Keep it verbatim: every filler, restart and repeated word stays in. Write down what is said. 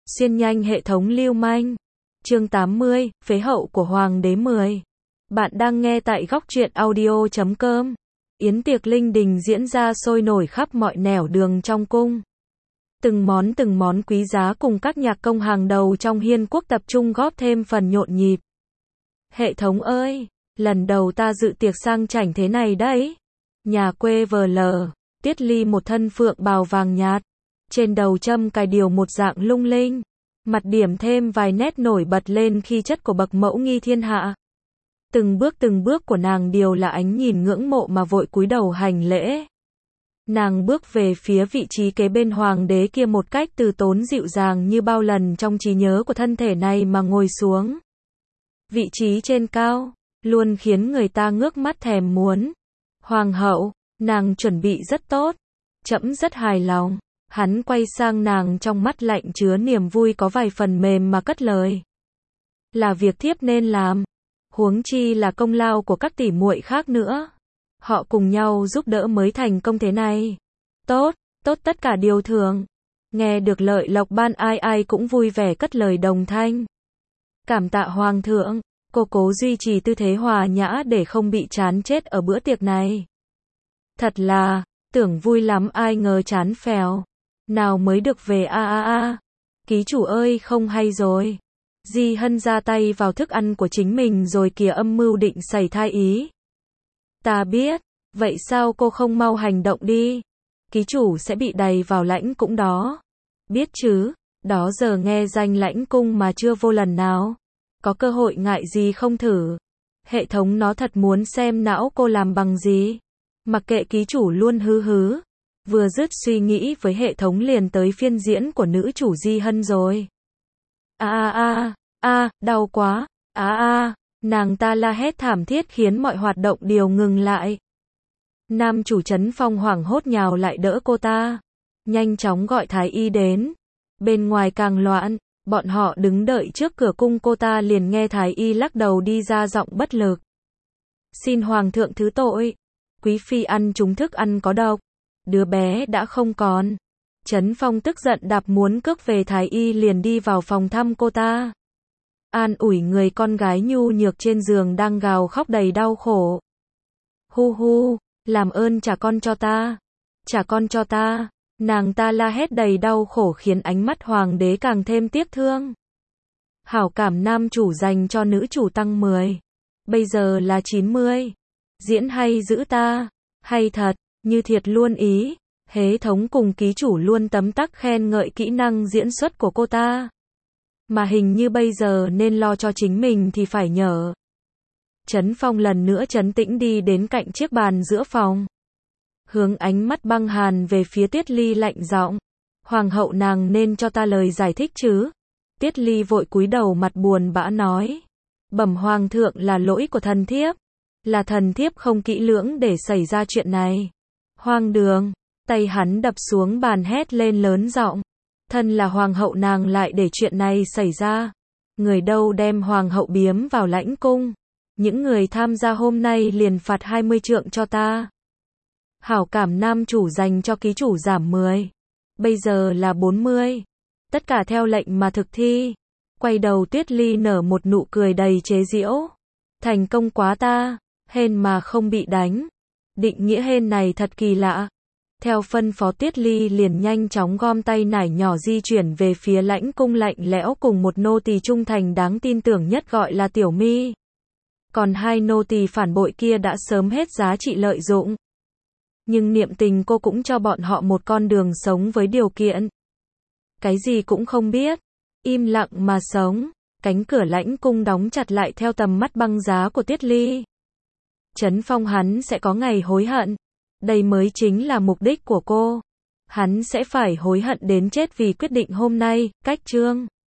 Xuyên nhanh hệ thống lưu manh. Chương tám mươi, phế hậu của Hoàng đế mười. Bạn đang nghe tại góc truyện audio chấm com. Yến tiệc linh đình diễn ra sôi nổi khắp mọi nẻo đường trong cung. Từng món từng món quý giá cùng các nhạc công hàng đầu trong hiên quốc tập trung góp thêm phần nhộn nhịp. Hệ thống ơi, lần đầu ta dự tiệc sang chảnh thế này đấy. Nhà quê vờ lờ, Tiết Ly một thân phượng bào vàng nhạt, trên đầu châm cài điều một dạng lung linh, mặt điểm thêm vài nét nổi bật lên khí chất của bậc mẫu nghi thiên hạ. Từng bước từng bước của nàng đều là ánh nhìn ngưỡng mộ mà vội cúi đầu hành lễ. Nàng bước về phía vị trí kế bên hoàng đế kia một cách từ tốn dịu dàng như bao lần trong trí nhớ của thân thể này mà ngồi xuống. Vị trí trên cao, luôn khiến người ta ngước mắt thèm muốn. Hoàng hậu, nàng chuẩn bị rất tốt. Trẫm rất hài lòng. Hắn quay sang nàng trong mắt lạnh chứa niềm vui có vài phần mềm mà cất lời. Là việc thiếp nên làm. Huống chi là công lao của các tỷ muội khác nữa. Họ cùng nhau giúp đỡ mới thành công thế này. Tốt, tốt tất cả điều thường. Nghe được lợi lộc ban ai ai cũng vui vẻ cất lời đồng thanh. Cảm tạ hoàng thượng, cô cố duy trì tư thế hòa nhã để không bị chán chết ở bữa tiệc này. Thật là, tưởng vui lắm ai ngờ chán phèo. Nào mới được về a a a. Ký chủ ơi không hay rồi. Di Hân ra tay vào thức ăn của chính mình rồi kìa, âm mưu định xảy thai ý. Ta biết, vậy sao cô không mau hành động đi? Ký chủ sẽ bị đày vào lãnh cung đó. Biết chứ, đó giờ nghe danh lãnh cung mà chưa vô lần nào. Có cơ hội ngại gì không thử. Hệ thống nó thật muốn xem não cô làm bằng gì. Mặc kệ ký chủ luôn hứ hứ. Vừa dứt suy nghĩ với hệ thống liền tới phiên diễn của nữ chủ Di Hân rồi. A a a, a, đau quá, a a, nàng ta la hét thảm thiết khiến mọi hoạt động đều ngừng lại. Nam chủ Trấn Phong hoảng hốt nhào lại đỡ cô ta, nhanh chóng gọi thái y đến. Bên ngoài càng loạn, bọn họ đứng đợi trước cửa cung, cô ta liền nghe thái y lắc đầu đi ra giọng bất lực. Xin hoàng thượng thứ tội, quý phi ăn trúng thức ăn có độc. Đứa bé đã không còn. Trấn Phong tức giận đạp muốn cước về thái y liền đi vào phòng thăm cô ta. An ủi người con gái nhu nhược trên giường đang gào khóc đầy đau khổ. Hu hu, làm ơn trả con cho ta. Trả con cho ta. Nàng ta la hét đầy đau khổ khiến ánh mắt hoàng đế càng thêm tiếc thương. Hảo cảm nam chủ dành cho nữ chủ tăng mười. Bây giờ là chín mươi. Diễn hay dữ ta. Hay thật. Như thiệt luôn ý. Hệ thống cùng ký chủ luôn tấm tắc khen ngợi kỹ năng diễn xuất của cô ta. Mà hình như bây giờ nên lo cho chính mình thì phải nhờ. Trấn Phong lần nữa trấn tĩnh đi đến cạnh chiếc bàn giữa phòng. Hướng ánh mắt băng hàn về phía Tiết Ly lạnh giọng. Hoàng hậu nàng nên cho ta lời giải thích chứ. Tiết Ly vội cúi đầu mặt buồn bã nói. Bẩm hoàng thượng là lỗi của thần thiếp. Là thần thiếp không kỹ lưỡng để xảy ra chuyện này. Hoang đường, tay hắn đập xuống bàn hét lên lớn giọng. Thân là hoàng hậu nàng lại để chuyện này xảy ra. Người đâu đem hoàng hậu biếm vào lãnh cung. Những người tham gia hôm nay liền phạt hai mươi trượng cho ta. Hảo cảm nam chủ dành cho ký chủ giảm mười. Bây giờ là bốn mươi. Tất cả theo lệnh mà thực thi. Quay đầu Tiết Ly nở một nụ cười đầy chế giễu. Thành công quá ta, hên mà không bị đánh. Định nghĩa hên này thật kỳ lạ. Theo phân phó Tiết Ly liền nhanh chóng gom tay nải nhỏ di chuyển về phía lãnh cung lạnh lẽo cùng một nô tỳ trung thành đáng tin tưởng nhất gọi là Tiểu Mi. Còn hai nô tỳ phản bội kia đã sớm hết giá trị lợi dụng. Nhưng niệm tình cô cũng cho bọn họ một con đường sống với điều kiện. Cái gì cũng không biết. Im lặng mà sống. Cánh cửa lãnh cung đóng chặt lại theo tầm mắt băng giá của Tiết Ly. Trấn Phong hắn sẽ có ngày hối hận. Đây mới chính là mục đích của cô. Hắn sẽ phải hối hận đến chết vì quyết định hôm nay. Cách chương